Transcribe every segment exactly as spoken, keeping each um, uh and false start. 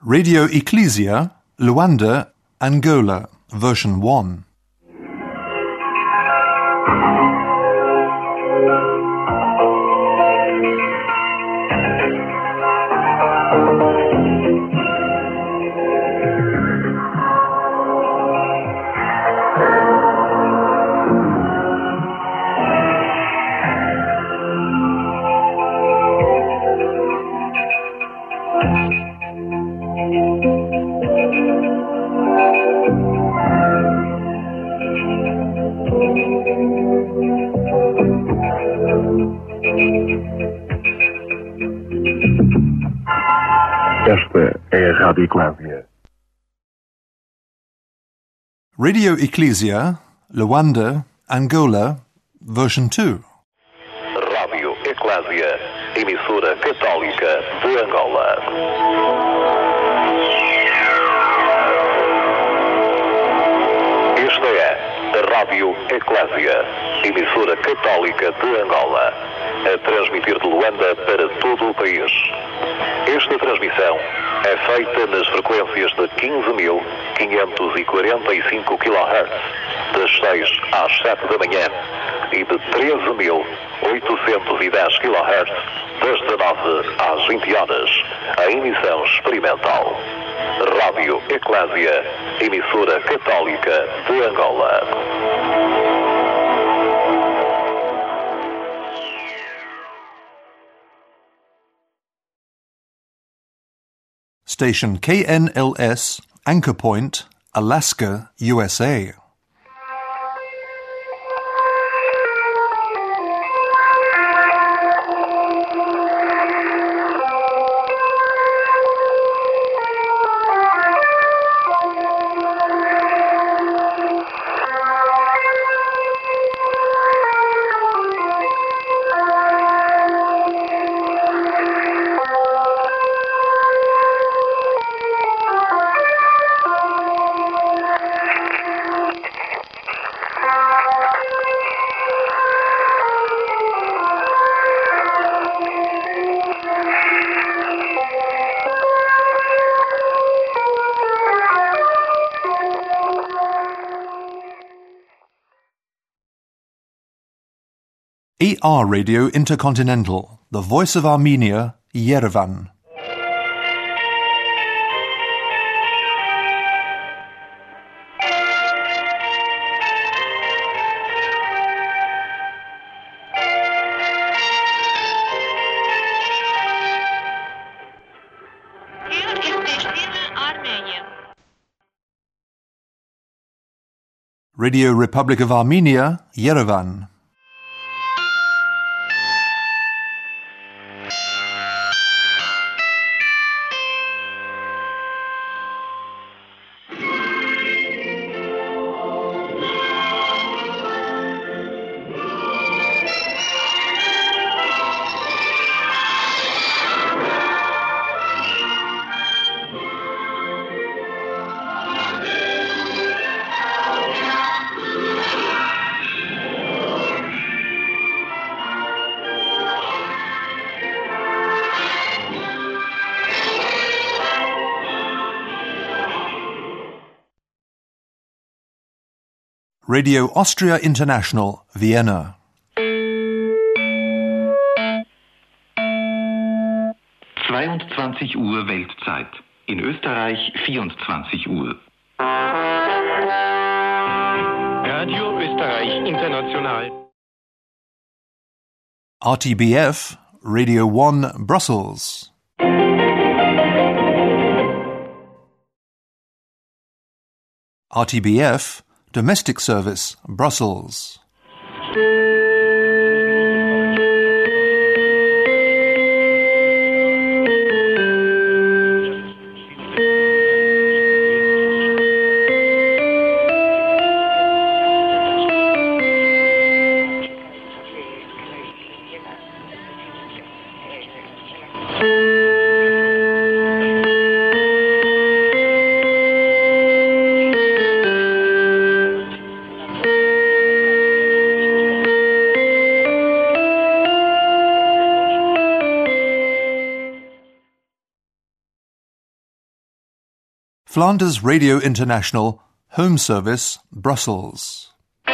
Radio Ecclesia, Luanda, Angola, version one. Esta é a Rádio Eclésia. Radio Ecclesia, Luanda, Angola, version two. Rádio Eclésia, emissora católica de Angola. Esta é a Rádio Eclésia, emissora católica de Angola, a transmitir de Luanda para todo o país. Esta transmissão é feita nas frequências de quinze mil quinhentos e quarenta e cinco quilohertz, das seis às sete da manhã, e de treze mil oitocentos e dez quilohertz, das dezanove às vinte horas, a emissão experimental. Rádio Eclésia, emissora católica de Angola. Station K N L S, Anchor Point, Alaska, U S A. E R Radio Intercontinental, the voice of Armenia, Yerevan. Radio Republic of Armenia, Yerevan. Radio Austria International, Vienna. zweiundzwanzig Uhr Weltzeit. In Österreich vierundzwanzig Uhr. Radio Österreich International. R T B F, Radio one, Brussels. R T B F, Domestic Service, Brussels. Flanders Radio International, Home Service, Brussels.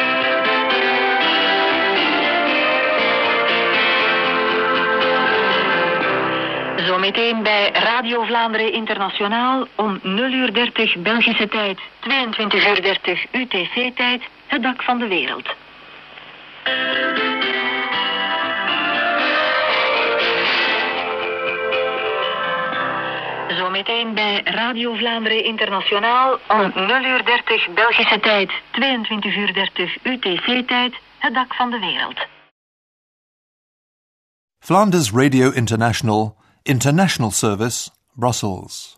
Zometeen bij Radio Vlaanderen Internationaal om nul uur dertig Belgische tijd, tweeëntwintig uur dertig U T C-tijd, het dak van de wereld. Zometeen bij Radio Vlaanderen Internationaal om nul uur dertig Belgische tijd, tweeëntwintig uur dertig U T C-tijd, het dak van de wereld. Flanders Radio International, International Service, Brussels.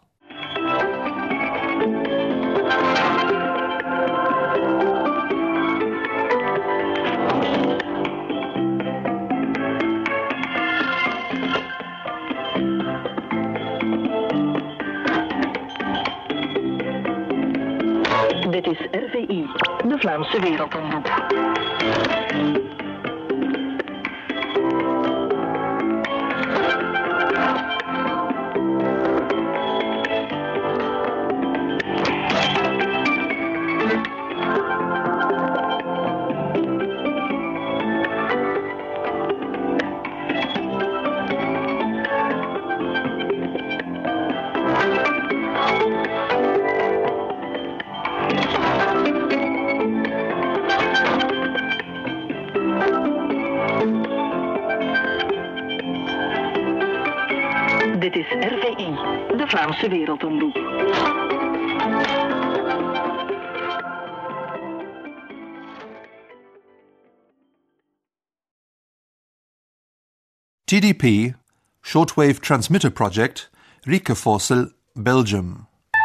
Dit is R V I, de Vlaamse Wereldomroep. Dit is R V I, de Vlaamse Wereldomroep. T D P, Shortwave Transmitter Project, Riekevorsel, Belgium.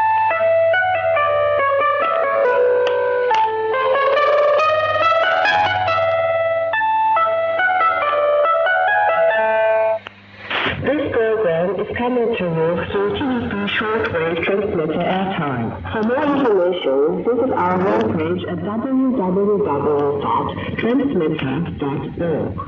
Coming to you through T D P shortwave transmitter airtime. For more information, visit our webpage at w w w dot transmitter dot org.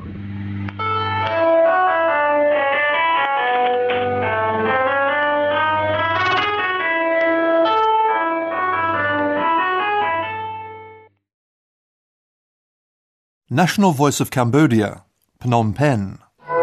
National Voice of Cambodia, Phnom Penh.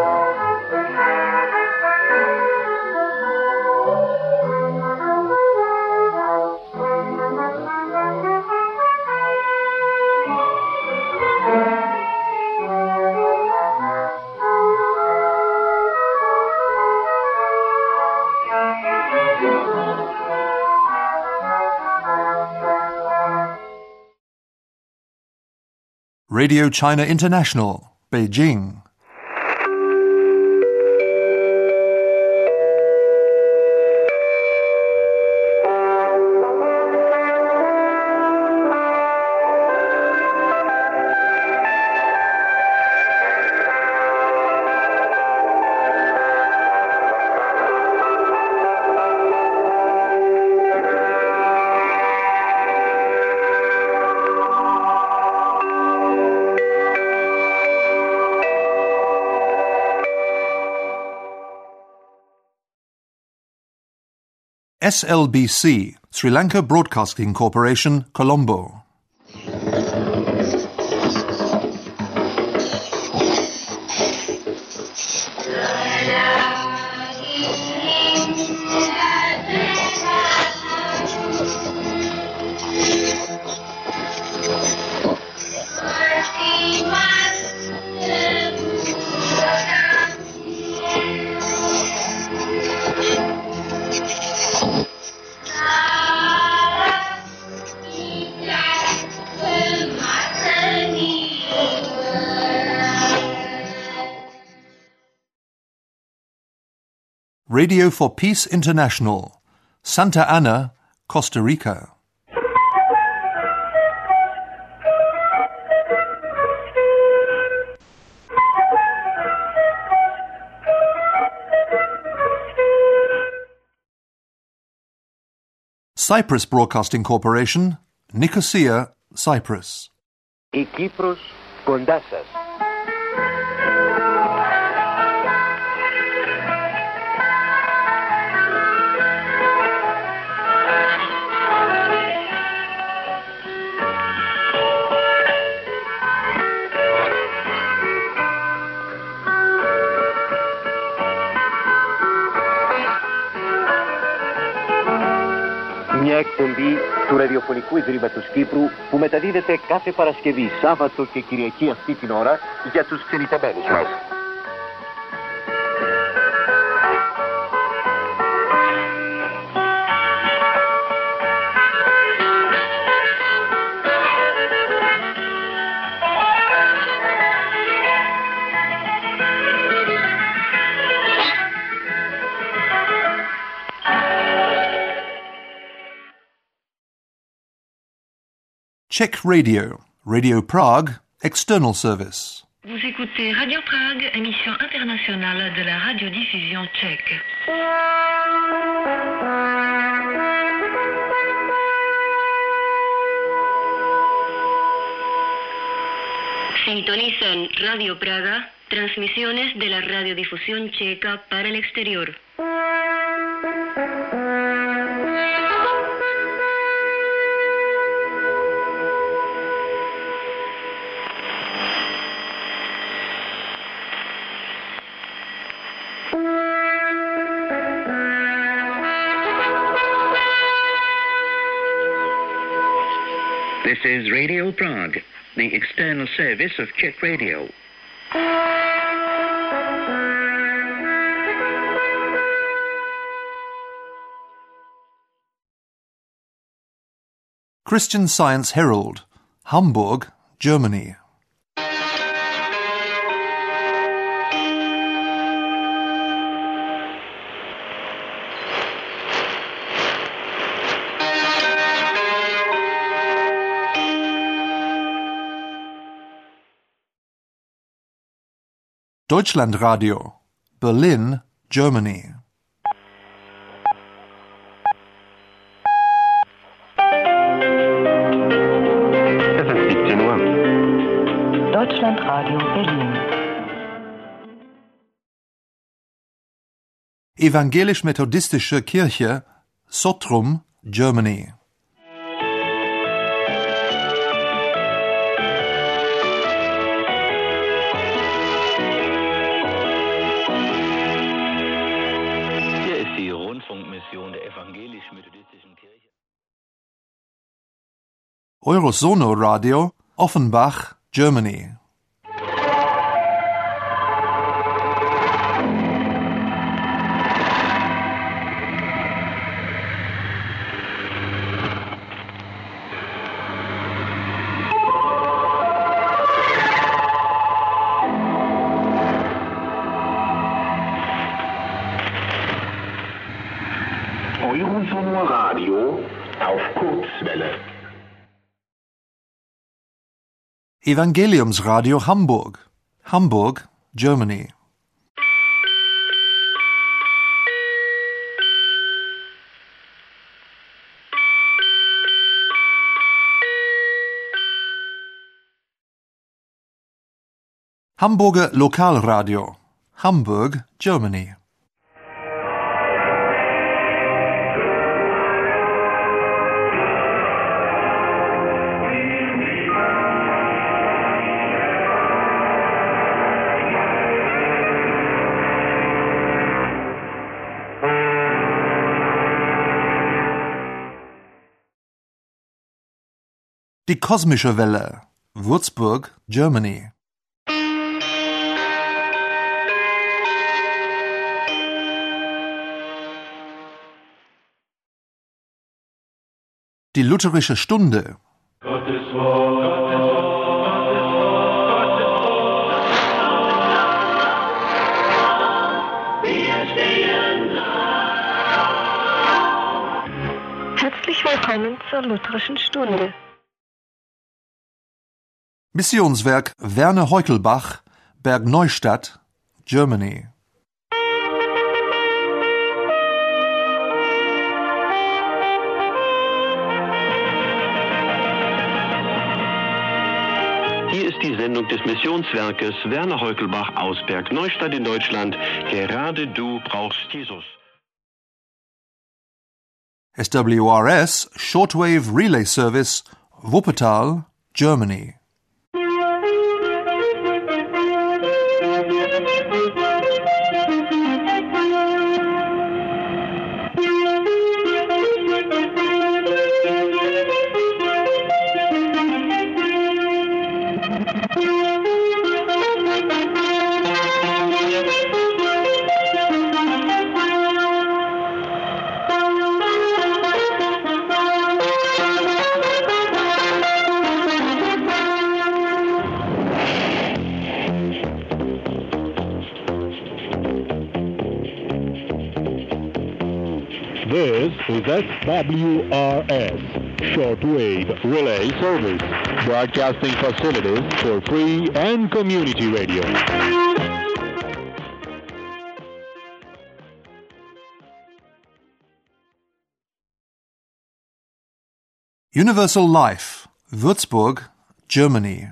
Radio China International, Beijing. S L B C, Sri Lanka Broadcasting Corporation, Colombo. Radio for Peace International, Santa Ana, Costa Rica. Cyprus Broadcasting Corporation, Nicosia, Cyprus. Η Κύπρος κοντά σας. Μια εκπομπή του ραδιοφωνικού ιδρύματος Κύπρου που μεταδίδεται κάθε Παρασκευή, Σάββατο και Κυριακή αυτή την ώρα για τους ξενιτεμένους μας. Czech Radio, Radio Prague, External Service. Vous écoutez Radio Prague, émission internationale de la radiodiffusion tchèque. Sintonizan Radio Praga, transmisiones de la radiodifusión checa para el exterior. This is Radio Prague, the external service of Czech Radio. Christian Science Herald, Hamburg, Germany. Deutschlandradio, Berlin, Germany. Es ist siebzehn Uhr. Deutschlandradio Berlin. Evangelisch-methodistische Kirche, Sottrum, Germany. Eurosono Radio, Offenbach, Germany. Eurosono Radio auf Kurzwelle. Evangeliumsradio Hamburg, Hamburg, Germany. Hamburger Lokalradio, Hamburg, Germany. Die kosmische Welle, Würzburg, Germany. Die lutherische Stunde. Gottes Wort, Gottes Wort, wir stehen auf. Herzlich willkommen zur lutherischen Stunde. Missionswerk Werner Heukelbach, Bergneustadt, Germany. Hier ist die Sendung des Missionswerkes Werner Heukelbach aus Bergneustadt in Deutschland. Gerade du brauchst Jesus. S W R S Shortwave Relay Service, Wuppertal, Germany. is S W R S, Shortwave Relay Service, broadcasting facilities for free and community radio. Universal Life, Würzburg, Germany.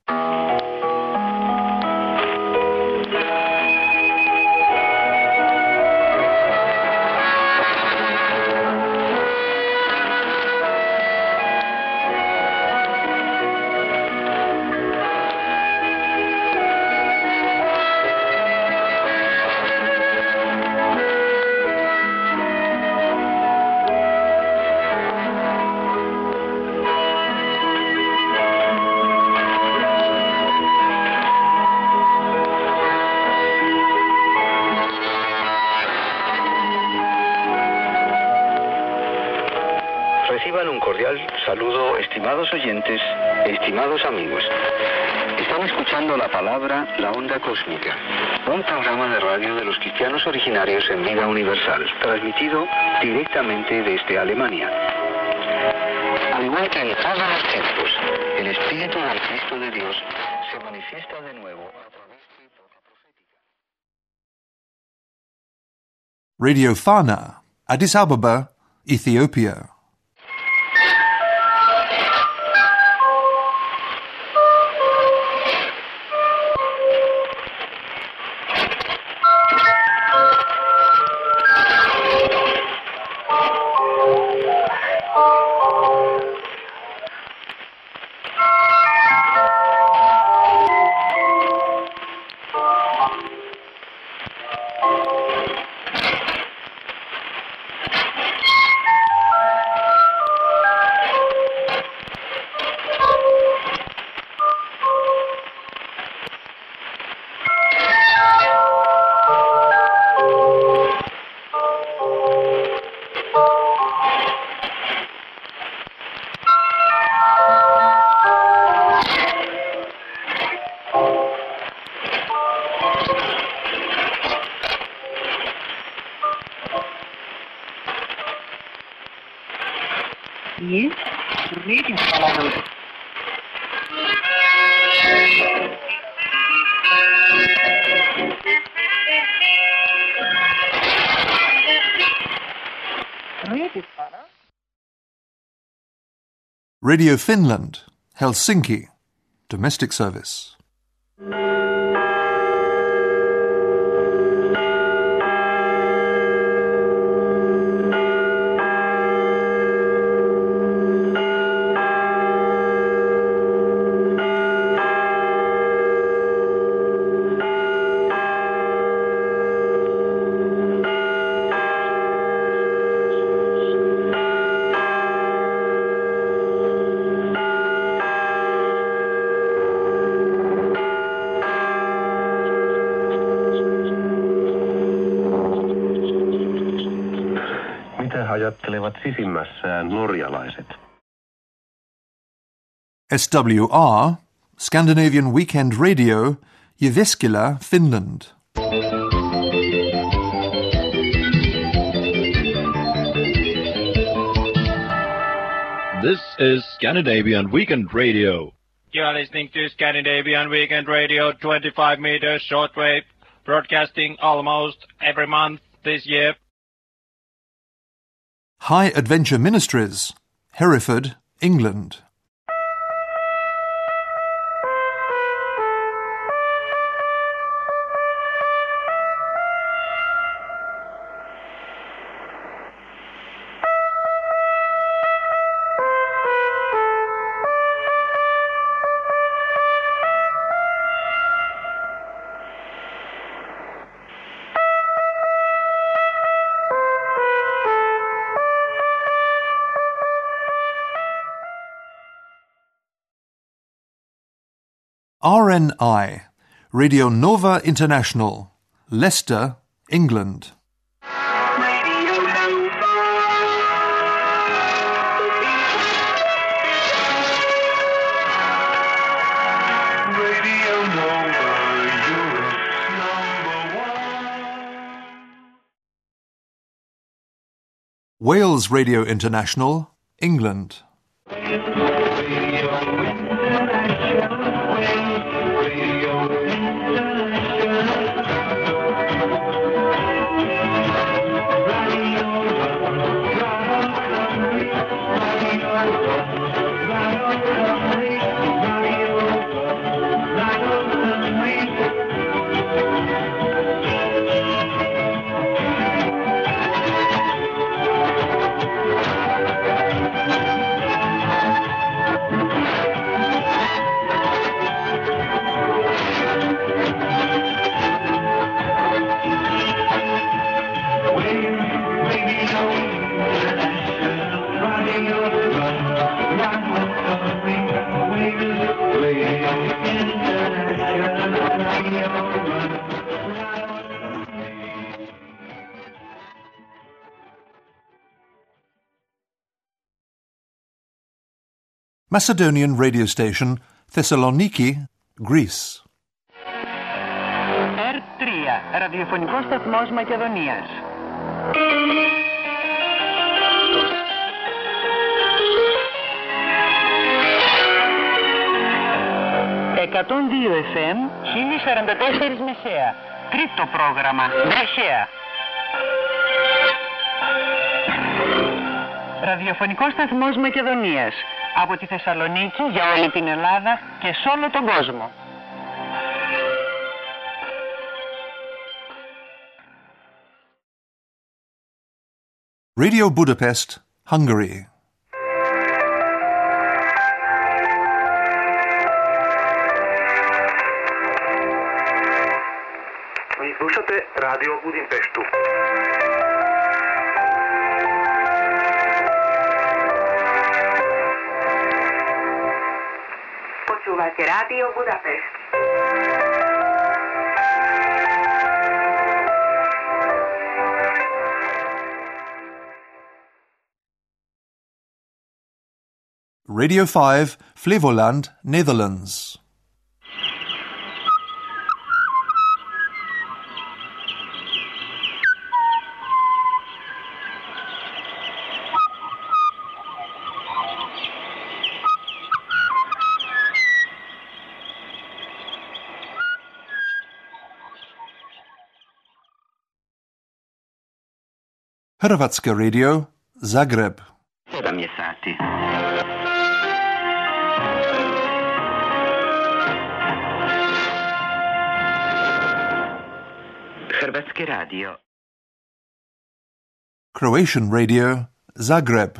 Reciban un cordial saludo, estimados oyentes, estimados amigos. Están escuchando la palabra La Onda Cósmica, un programa de radio de los cristianos originarios en vida universal, transmitido directamente desde Alemania. Al igual que en todos los tiempos, el Espíritu del Cristo de Dios se manifiesta de nuevo a través de boca profética. Radio Fana, Addis Ababa, Ethiopia. Yes, Radio Fana. Radio Fana. Radio Finland, Helsinki, domestic service. Ajattelevat sisimmässään norjalaiset. S W R, Scandinavian Weekend Radio, Jyväskylä, Finland. This is Scandinavian Weekend Radio. You are listening to Scandinavian Weekend Radio, twenty-five meters shortwave, broadcasting almost every month this year. High Adventure Ministries, Hereford, England. R N I, Radio Nova International, Leicester, England. Radio Nova. Radio Nova, Europe's number one. Wales Radio International, England. Macedonian radio station, Thessaloniki, Greece. Ερ τρία, ραδιοφωνικός σταθμός Μακεδονίας. εκατόν δύο εφ εμ, χίλια σαράντα τέσσερα μεσαία. Τρίτο πρόγραμμα, βραχαία. Ραδιοφωνικός σταθμός Μακεδονίας. Από τη Θεσσαλονίκη για όλη την Ελλάδα και σε όλο τον κόσμο. Radio Budapest, Hungary. Vi slušate Radio Budimpeštu. Počúvate Radio Budapešť. Radio five, Flevoland, Netherlands. Hrvatska Radio, Zagreb. sedam je sati. Hrvatski radio. Croatian Radio, Zagreb.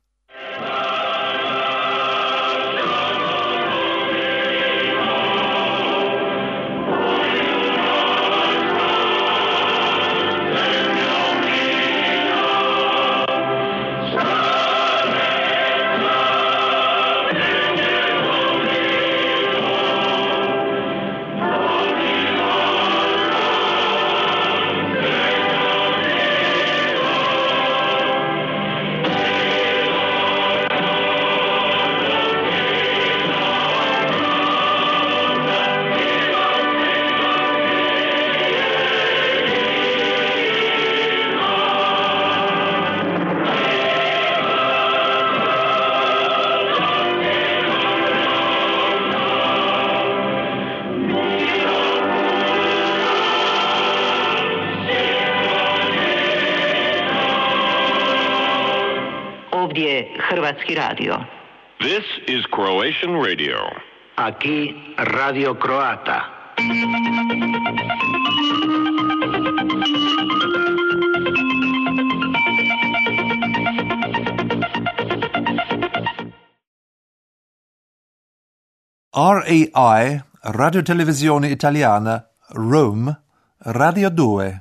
Hrvatski radio. This is Croatian radio. Aquí Radio Croata. R A I, Radio Televisione Italiana, Rome, Radio due.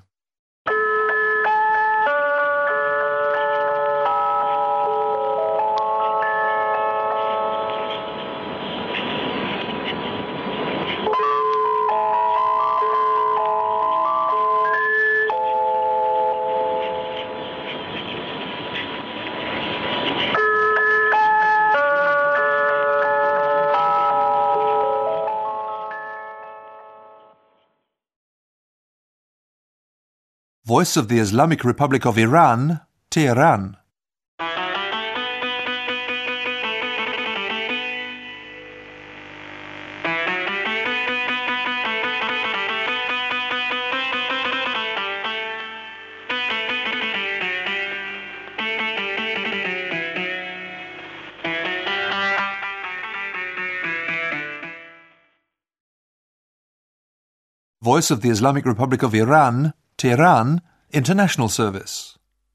Voice of the Islamic Republic of Iran, Tehran. Voice of the Islamic Republic of Iran, Tehran, International Service.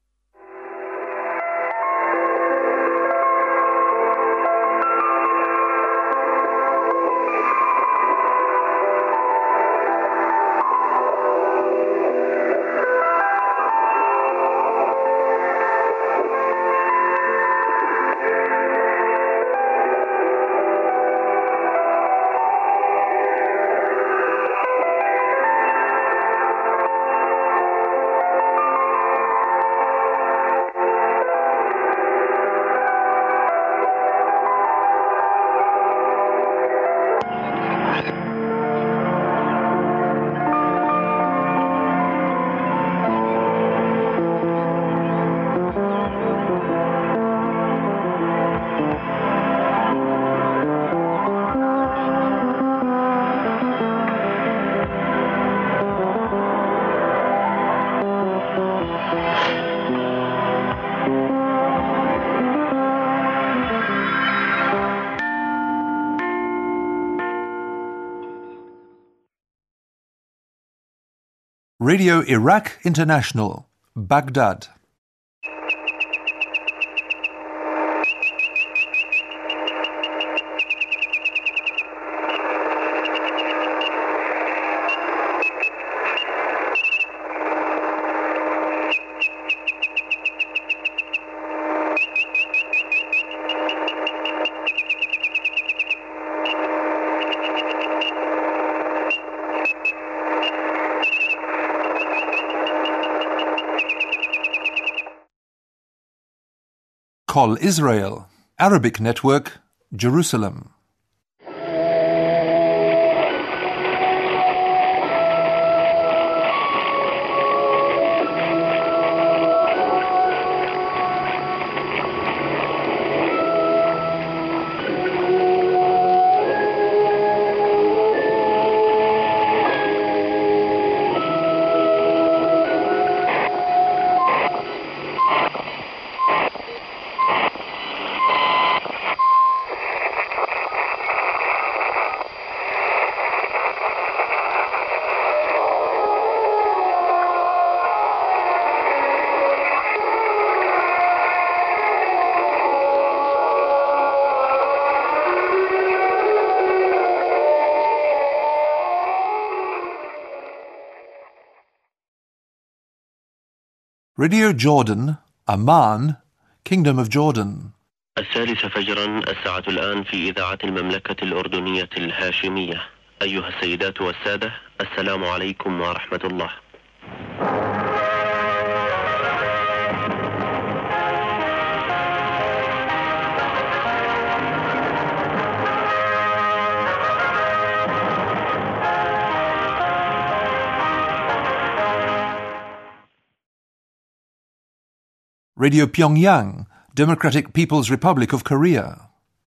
Radio Iraq International, Baghdad. Call Israel, Arabic Network, Jerusalem. Radio Jordan, Amman, Kingdom of Jordan. الثالثة فجرا الساعة الآن في إذاعة المملكة الأردنية الهاشمية. أيها السيدات والسادة، السلام عليكم ورحمة الله. Radio Pyongyang, Democratic People's Republic of Korea.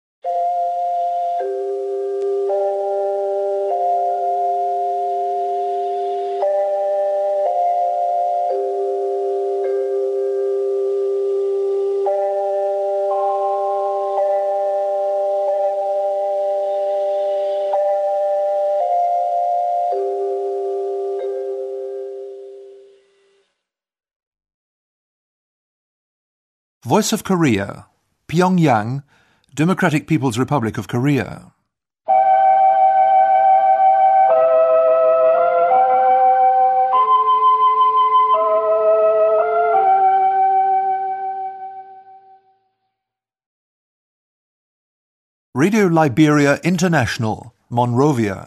Voice of Korea, Pyongyang, Democratic People's Republic of Korea. Radio Liberia International, Monrovia.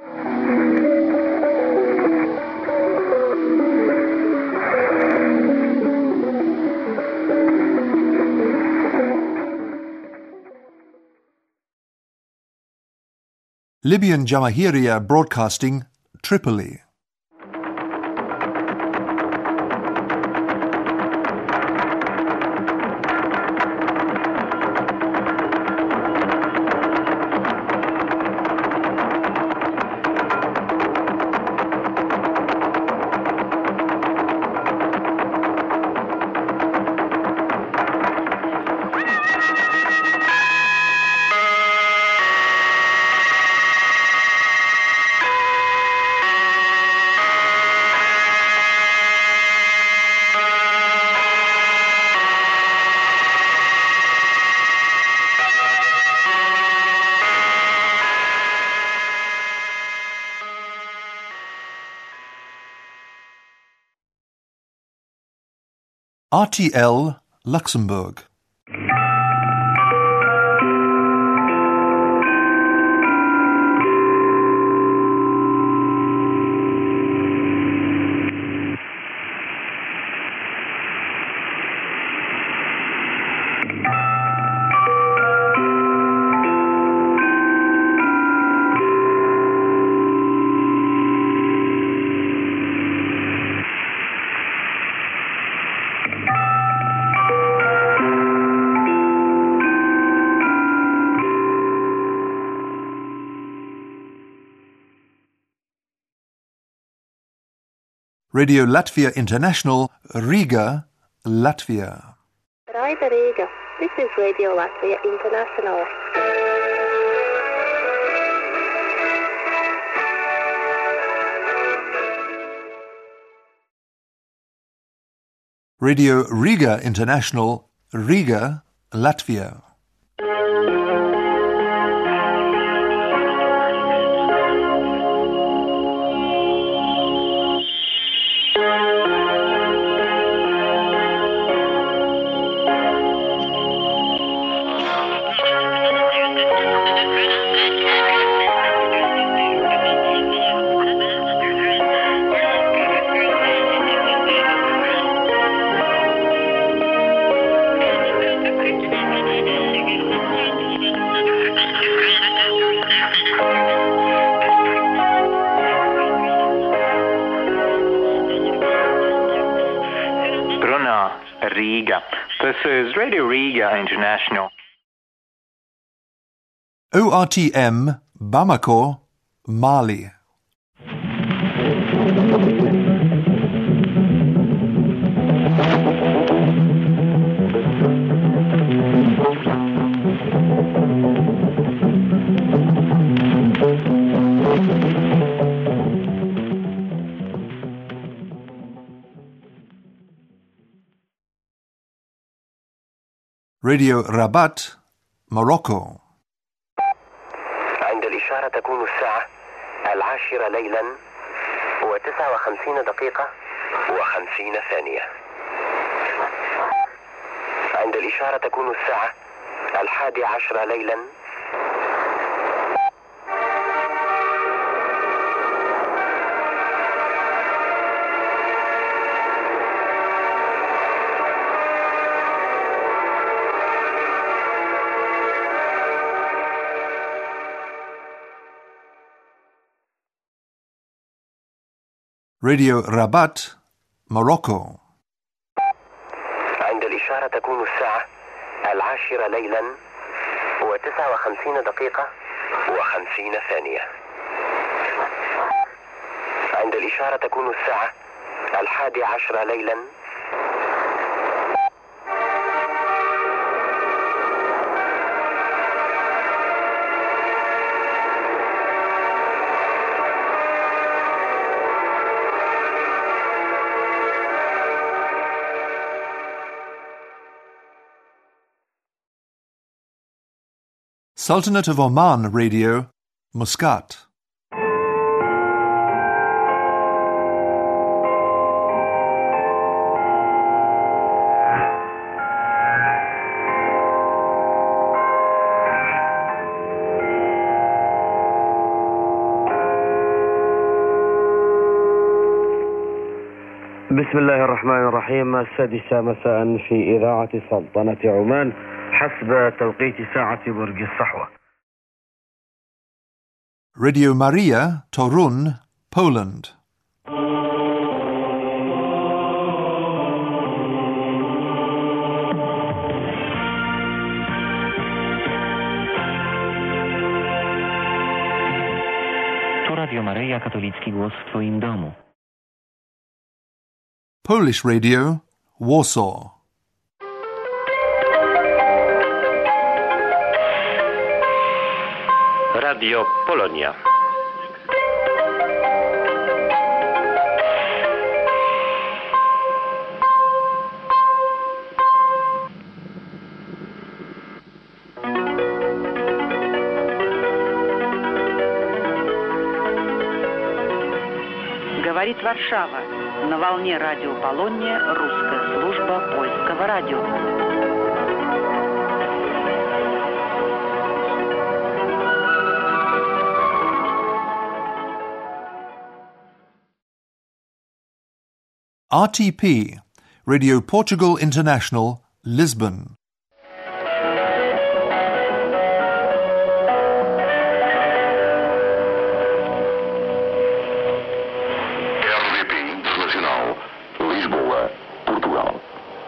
Libyan Jamahiriya Broadcasting, Tripoli. R T L Luxembourg. Radio Latvia International, Riga, Latvia. Radio Riga, this is Radio Latvia International. Radio Riga International, Riga, Latvia. Riga. This is Radio Riga International. O R T M, Bamako, Mali. Radio Rabat, Morocco. عند الإشارة تكون الساعة العاشرة ليلا وتسعة وخمسين دقيقة وخمسين ثانية. عند الإشارة تكون الساعة الحادي عشر ليلا Radio Rabat, Morocco. عند الإشارة تكون الساعة العاشرة ليلا وتسعة وخمسين دقيقة وخمسين ثانية. عند الإشارة تكون الساعة الحادي عشر ليلا Sultanate of Oman Radio, Muscat. بسم الله الرحمن الرحيم. السادسة مساء في إذاعة سلطنة عمان حسب توقيت ساعة برج الصحوة. Radio Maria, Torun, Poland. To Radio Maryja, katolicki głos w Twoim domu. Polish Radio, Warsaw. Radio Polonia. Говорит Варшава. На волне радио Полония русская служба. служба польского радио. R T P, Radio Portugal International, Lisbon. R D P Internacional, Lisboa, Portugal.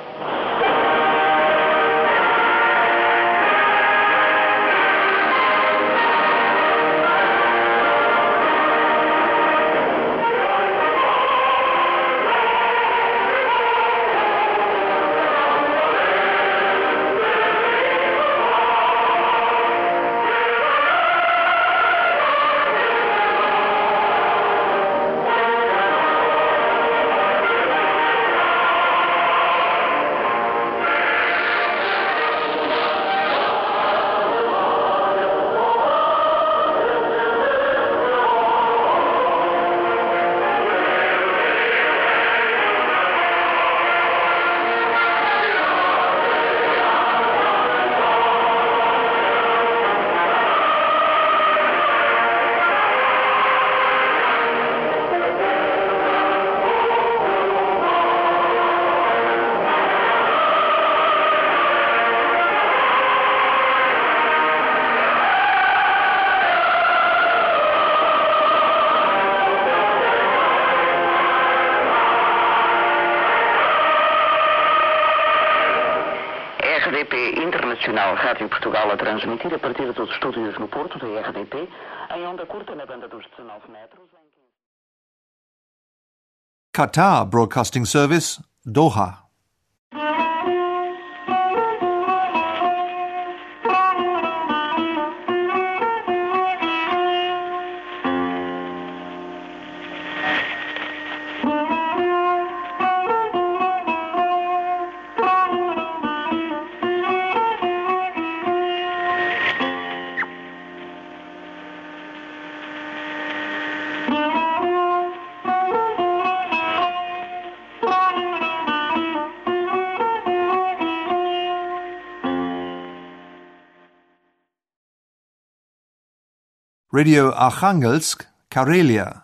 R D P Internacional Rádio Portugal a transmitir a partir dos estúdios no Porto da R D P, em onda curta na banda dos dezanove metros. Qatar Broadcasting Service, Doha. Radio Arkhangelsk, Karelia.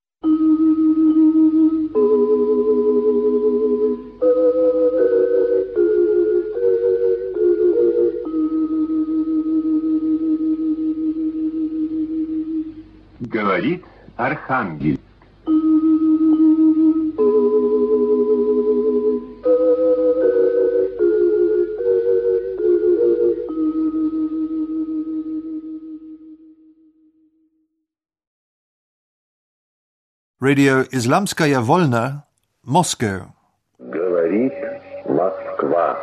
Говорит Архангельск. Radio Islamskaya Volna, Moscow. Говорит Москва.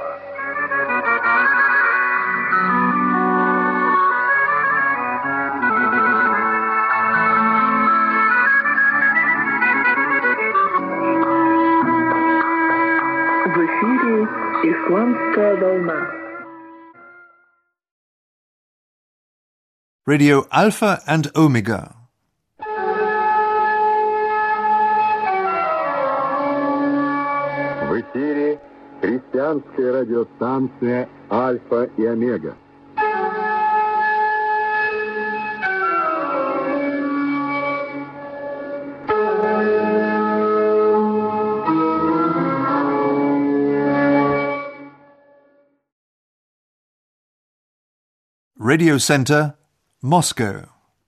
В эфире Исламская волна. Radio Alpha and Omega. В эфире христианская радиостанция «Альфа и Омега». Radio Center, Moscow.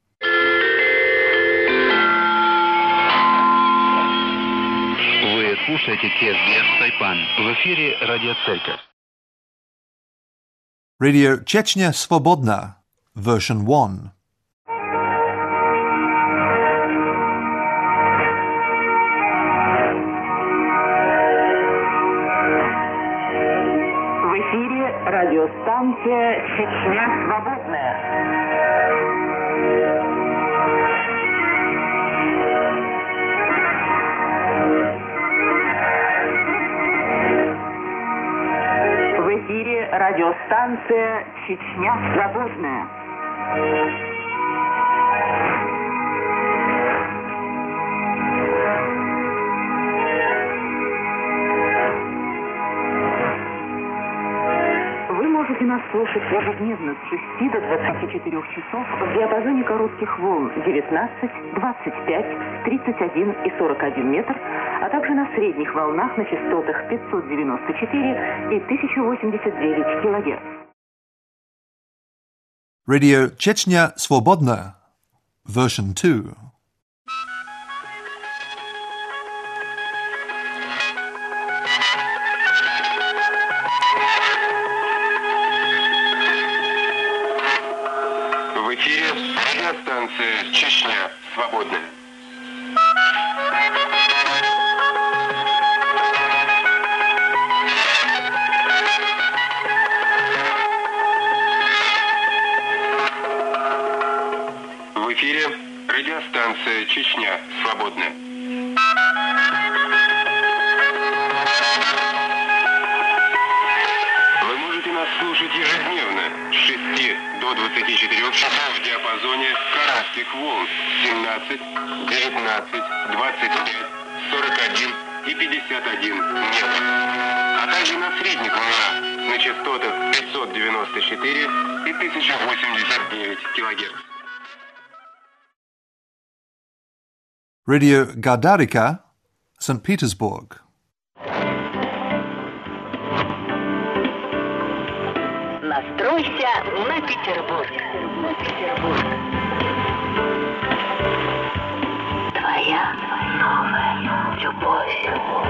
Вы слушаете Кесбер Сайпан. В эфире Радиоцерковь. Radio Chechnya Svobodna, version one. В эфире радиостанция «Чечня свободная». В эфире радиостанция «Чечня свободная». В можете нас слушать ежедневно с шести до двадцати четырёх часов в диапазоне коротких волн девятнадцать, двадцать пять, тридцать один и сорок один метр, а также на средних волнах на частотах пятьсот девяносто четыре и тысяча восемьдесят девять килогерц. Radio Chechnya Svobodna, version two. В эфире радиостанция «Чечня Свободная». В эфире радиостанция «Чечня Свободная». Вы можете нас слушать ежедневно с шести до двадцати четырёх часов в диапазоне коротких волн семнадцать, девятнадцать, двадцать пять, сорок один и пятьдесят один метр, а также на средних волнах на частотах пятьсот девяносто четыре и тысяча восемьдесят девять килогерц. Radio Gardarika, Saint Petersburg. Настройся на Петербург. На Петербург. Твоя новая любовь.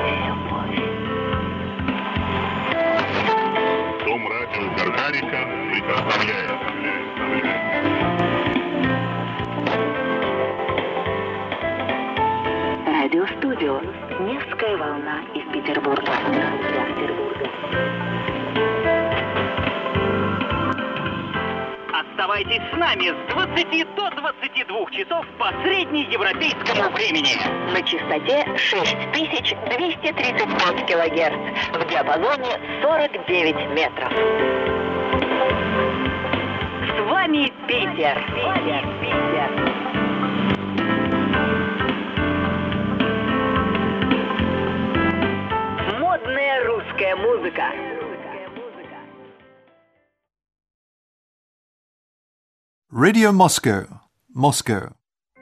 Дом радио Гардарика представляет. Радиостудио. Невская волна из Петербурга. Петербурга. Оставайтесь с нами с двадцати до двадцати двух часов по среднеевропейскому времени. На частоте шесть тысяч двести тридцать пять килогерц в диапазоне сорок девять метров. С вами Питер. Питер, Питер. Модная русская музыка. Radio Moscow, Moscow.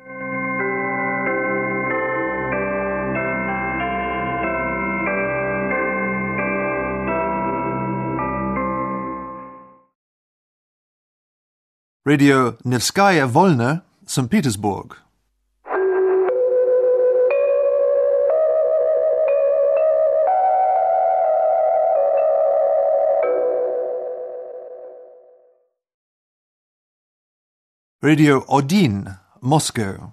Radio Nevskaya Volna, Saint Petersburg. Radio Odin, Moscow.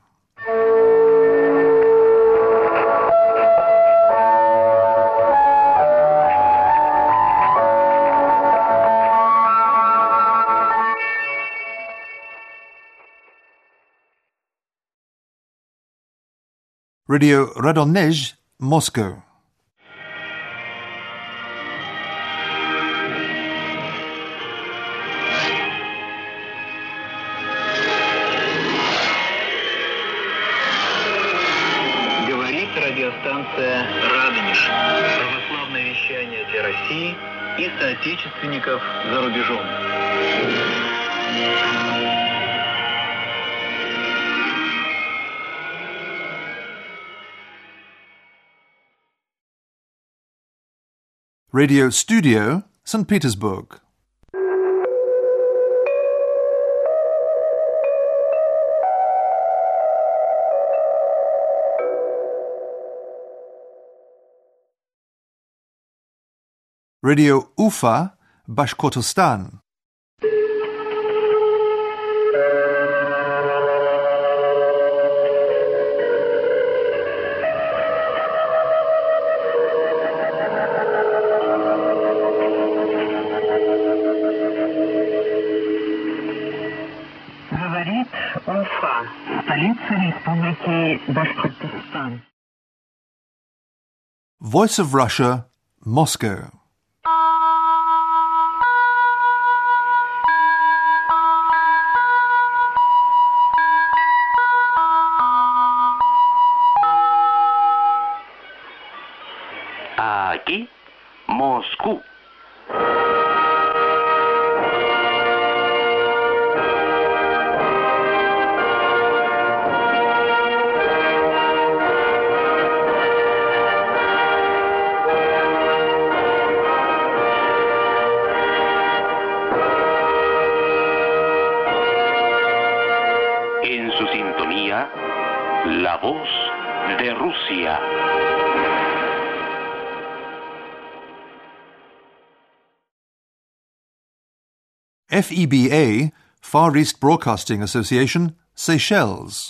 Radio Radonej, Moscow. Радиостанция «Радонеж». Православное вещание для России и соотечественников за рубежом. Radio Studio, Saint Petersburg. Radio Ufa, Bashkortostan. Говорит Уфа, столица Республики Башкортостан. Voice of Russia, Moscow. А aquí, Moscú. presenta La Voz de Rusia. F E B A, Far East Broadcasting Association, Seychelles.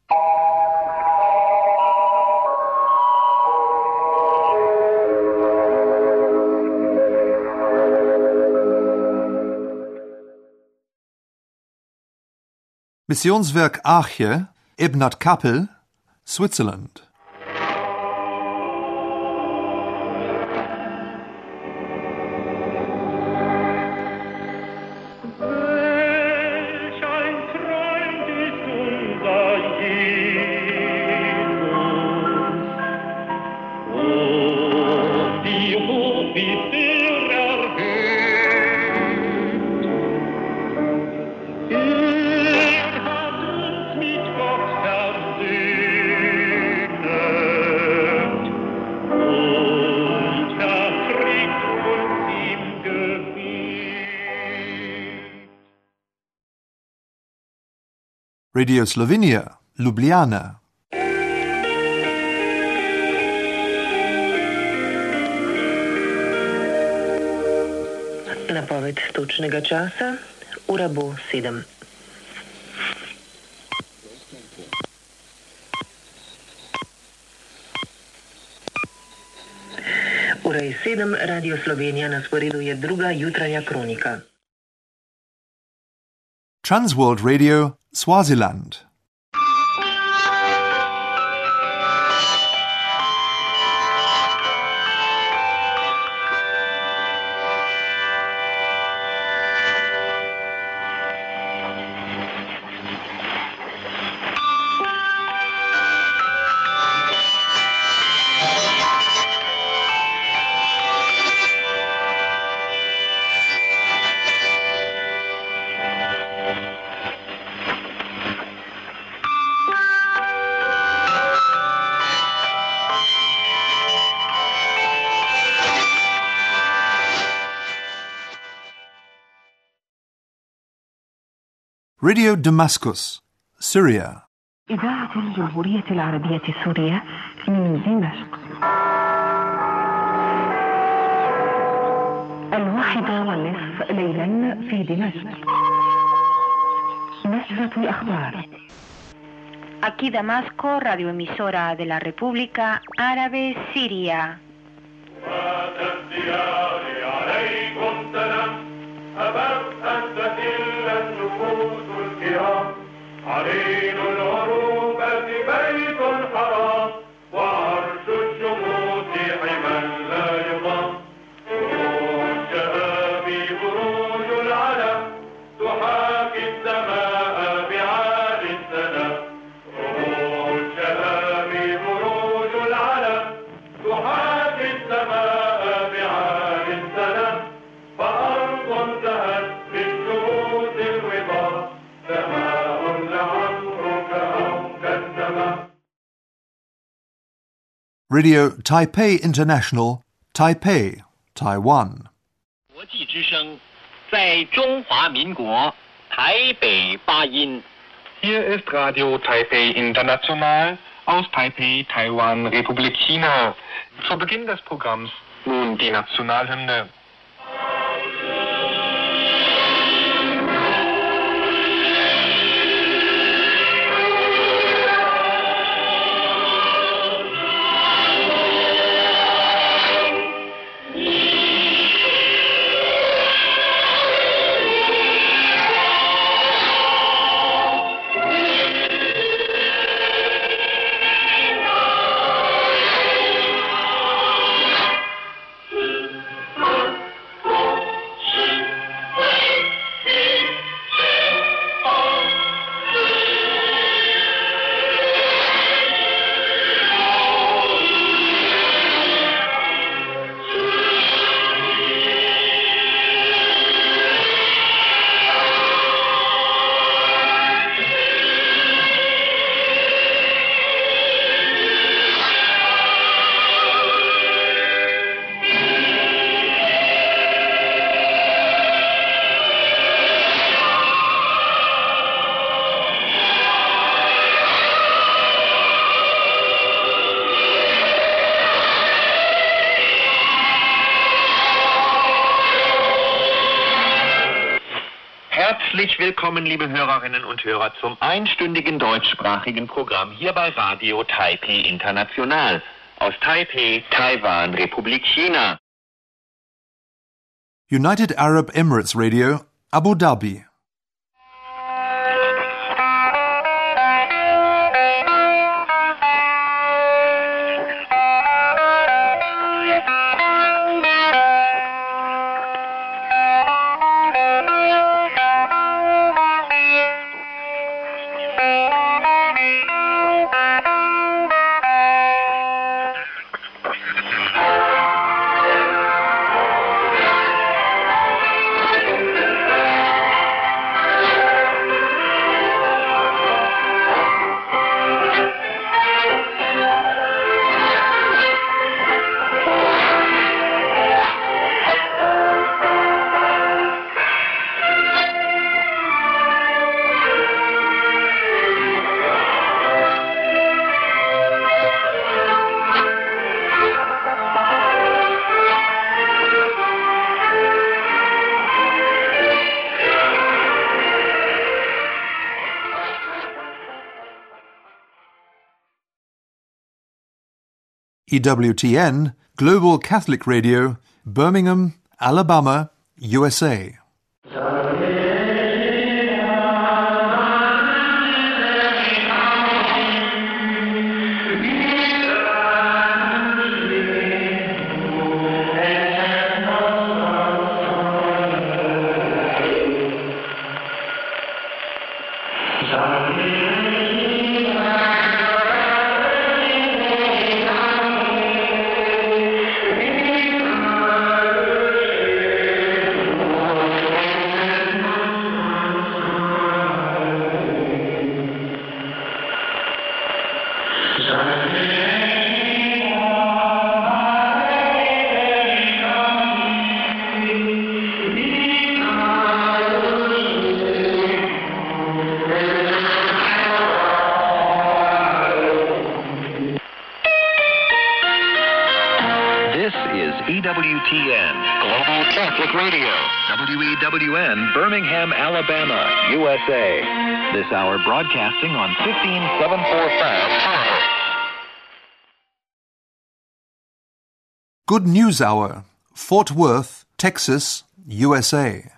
Missionswerk Arche, Ebnat Kappel, Switzerland. Radio Slovenia, Ljubljana. Napoved točnega časa, ura bo sedem. Ura je sedem, Radio Slovenija, na sporedu je druga jutranja kronika. Transworld Radio, Swaziland. Radio Damascus, Syria. إذاعة الجمهورية العربية السورية من دمشق. الواحدة والنصف ليلا في دمشق. نشرة الأخبار. Aquí Damasco, radioemisora de la República Árabe Siria. عرين العروبة بيت حرام وعرش الشموس حما لا يضام فروج الشهاب بروج العلم تحاكي السماء بعالي السلام فروج الشهاب بروج العلم تحاكي السماء بعالي السلام فأرض انتهت بالشموس الوضاء سماء Radio Taipei International, Taipei, Taiwan. 国际之声，在中华民国台北发音。 Hier ist Radio Taipei International aus Taipei, Taiwan, Republik China. Zu Beginn des Programms nun die Nationalhymne. Thank you. Herzlich willkommen, liebe Hörerinnen und Hörer, zum einstündigen deutschsprachigen Programm hier bei Radio Taipei International aus Taipei, Taiwan, Republik China. United Arab Emirates Radio, Abu Dhabi. E W T N, Global Catholic Radio, Birmingham, Alabama, U S A. E W T N, Global Catholic Radio, W E W N, Birmingham, Alabama, U S A. This hour broadcasting on fifteen seven forty-five. Good News Hour, Fort Worth, Texas, U S A.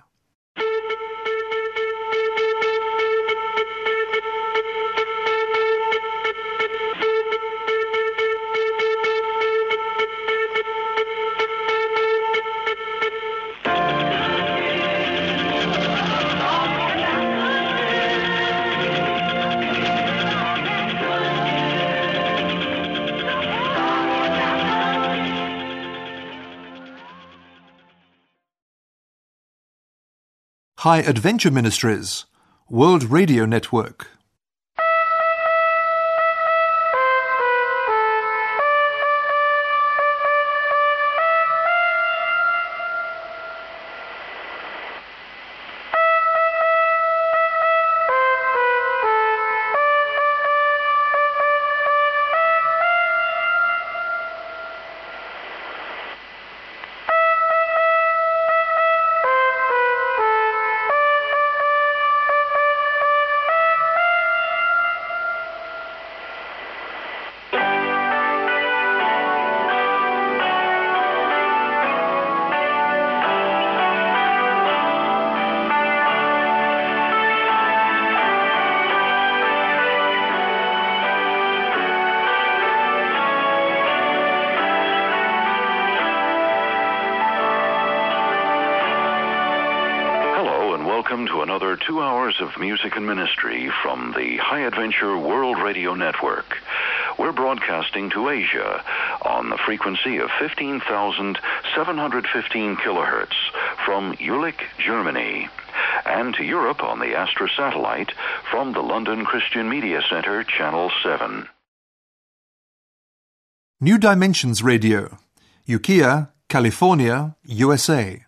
High Adventure Ministries, World Radio Network. Welcome to another two hours of music and ministry from the High Adventure World Radio Network. We're broadcasting to Asia on the frequency of fifteen thousand seven hundred fifteen kilohertz from Jülich, Germany, and to Europe on the Astra satellite from the London Christian Media Center, Channel seven. New Dimensions Radio, Ukiah, California, U S A.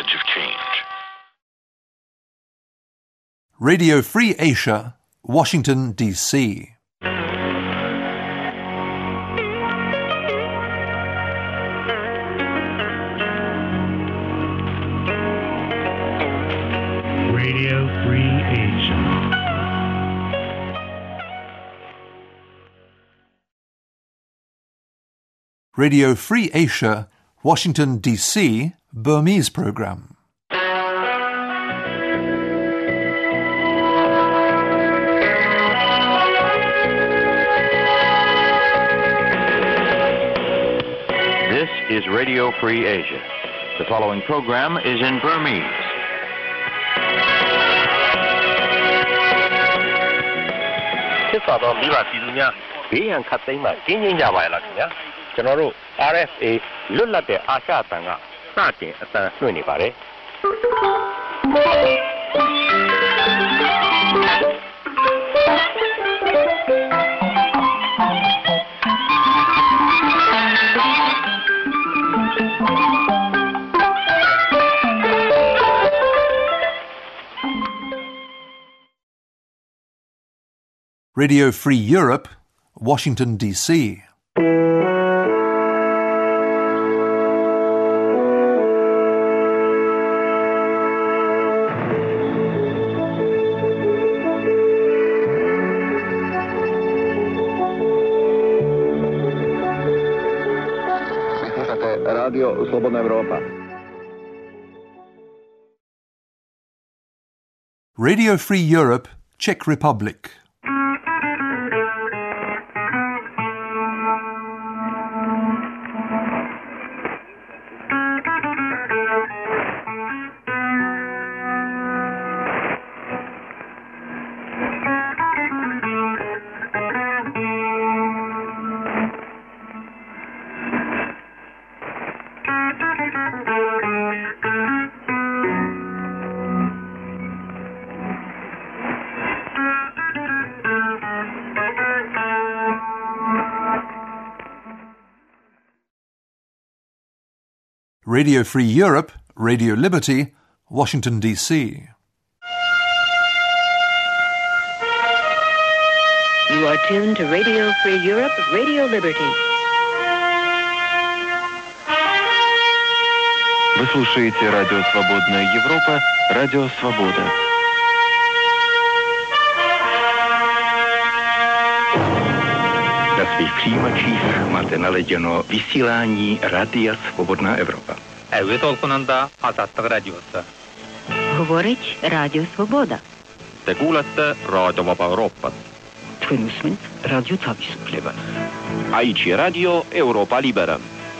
age of change. Radio Free Asia, Washington, D C. Radio Free Asia. Radio Free Asia, Washington, D C, Burmese program. This is Radio Free Asia. The following program is in Burmese. This is Miva Being Katima, Guinea Yavaila. General R F A, Lula de Asha Tanga, Sati, San Sunibare. Radio Free Europe, Washington, D C. Radio Slobodna Evropa. Radio Free Europe, Czech Republic. Radio Free Europe, Radio Liberty, Washington, D C. You are tuned to Radio Free Europe, Radio Liberty. Вы слушаете Радио Свободная Европа, Радио Свобода. Na svých přijímačích máte naleděno vysílání Rádia Svobodná Evropa. Говорить Радіо Свобода. Te kuulete Raadio Vaba Euroopat. Твинусмент Радіо Tavisuklevad. Aici Radio Europa Libera.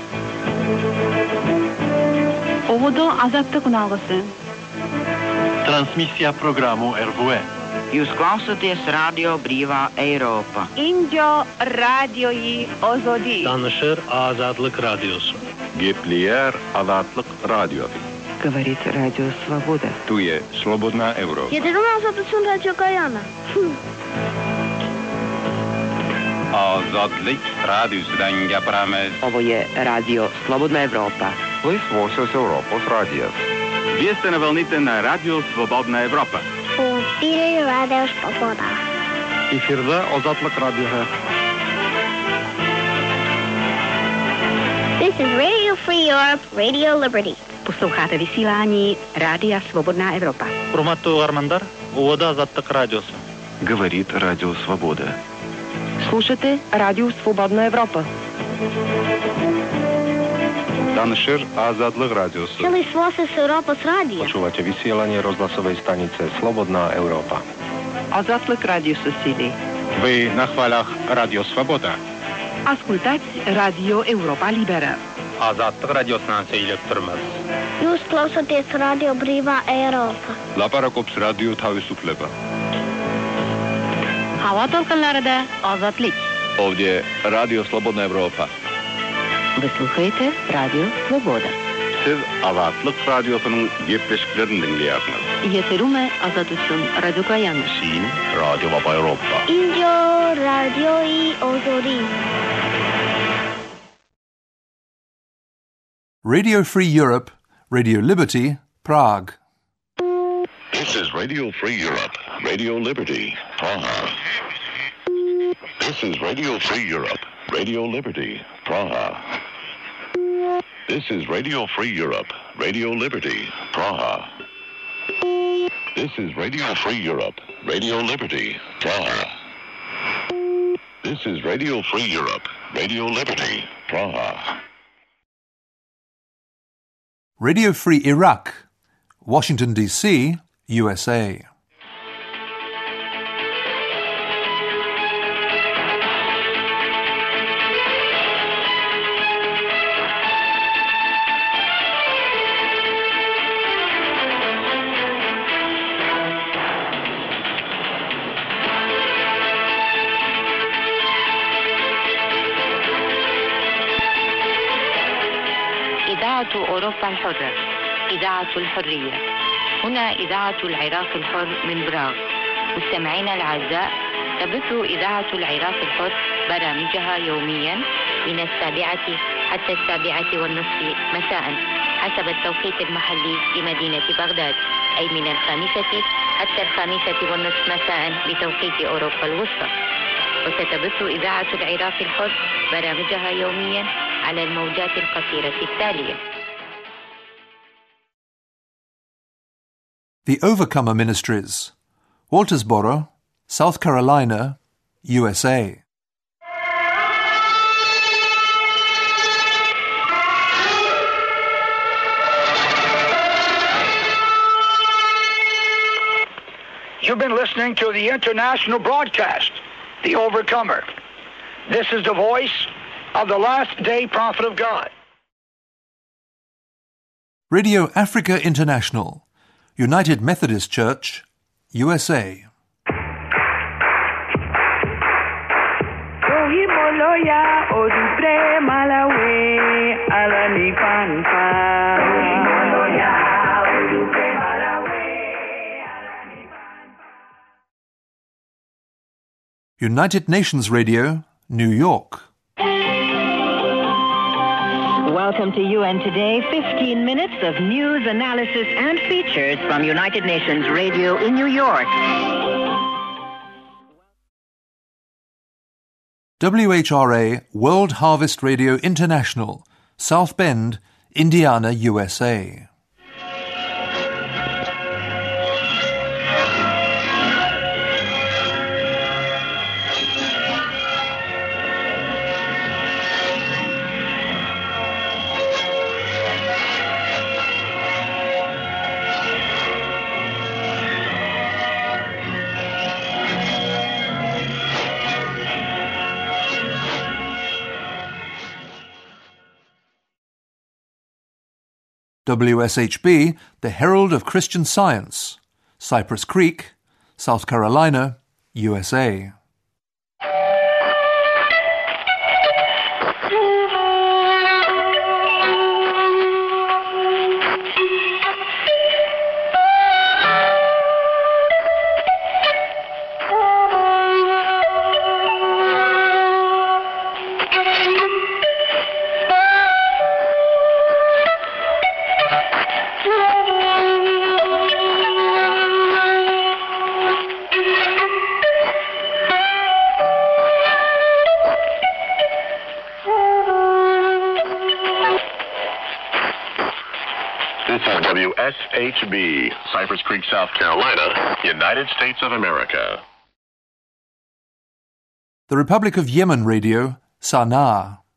Ovodo Azadlık Nalgısı. Transmisja programu R V E. Jūs klausāties Radio Brīvā Eiropa. Indio Radio i Ozodi. Danışır Azadlık Radyosu. Geplier Azadlık Radyosu. Говорит Радио Свобода. Tu je Slobodná Evropa. jedenáct Radio Guyana. Azadlık Radyosu'dan yaparamaz. Ovo je Radio Slobodna Evropa. Ви слушаете Европа с радио. Вие сте на вълните на Радио Свободна Европа. У эфире Радио Свобода. Эфирда Азатлык радиосы. This is Radio Free Europe, Radio Liberty. Posloucháte vysílání Rádia Svobodná Evropa. Урматтуу армандар, Увода Азаттык радиосы. Говорит Радио Свобода. Слушайте Радио Свободна Европа. Danışır Azadlık Radyosu. Celý svaz je Europa s rádio. Počúvate vysielanie rozhlasovej stanice Slobodná Európa. Azadlık Radyosu Sili. Vy na chváľach Radio Svoboda. Ascultați Radio Europa Libera. Azadlık Radyosu'ndan seyrettirmez. Jūs klausāties Radio Brīvā Eiropa. Laparakop's Radio Tavisuklevad. Hava толкынlarida Azadlık. Ovdje Radio Slobodna Evropa. Вы слушаете Радио Свобода. Siz Azadlık Radyosu'nun yepleşiklerini dinliyorsunuz. Yeterume Azadlık'ın Radyo Guyana. Sin Radio Vaba Europa. Indio Radio i Ozodi. Radio Free Europe, Radio Liberty Prague. This is Radio Free Europe, Radio Liberty, Praha. This is Radio Free Europe, Radio Liberty, Praha. This is Radio Free Europe, Radio Liberty, Praha. This is Radio Free Europe, Radio Liberty, Praha. This is Radio Free Europe, Radio Liberty, Praha. Radio Free Iraq, Washington, D C, U S A. إذاعة أوروبا الحرة، إذاعة الحرية. هنا إذاعة العراق الحر من براغ. مستمعينا الأعزاء، تبث إذاعة العراق الحر برامجها يوميا من السابعة حتى السابعة والنصف مساء حسب التوقيت المحلي لمدينة بغداد، أي من الخامسة حتى الخامسة والنصف مساء بتوقيت أوروبا الوسطى. وستبث إذاعة العراق الحر برامجها يوميا على الموجات القصيرة التالية. The Overcomer Ministries, Waltersboro, South Carolina, U S A. You've been listening to the international broadcast, The Overcomer. This is the voice of the last day prophet of God. Radio Africa International, United Methodist Church, U S A. United Nations Radio, New York. Welcome to U N Today, fifteen minutes of news, analysis, and features from United Nations Radio in New York. W H R A World Harvest Radio International, South Bend, Indiana, U S A. W S H B, the Herald of Christian Science, Cypress Creek, South Carolina, U S A. W S H B, Cypress Creek, South Carolina, United States of America. The Republic of Yemen Radio, Sana'a.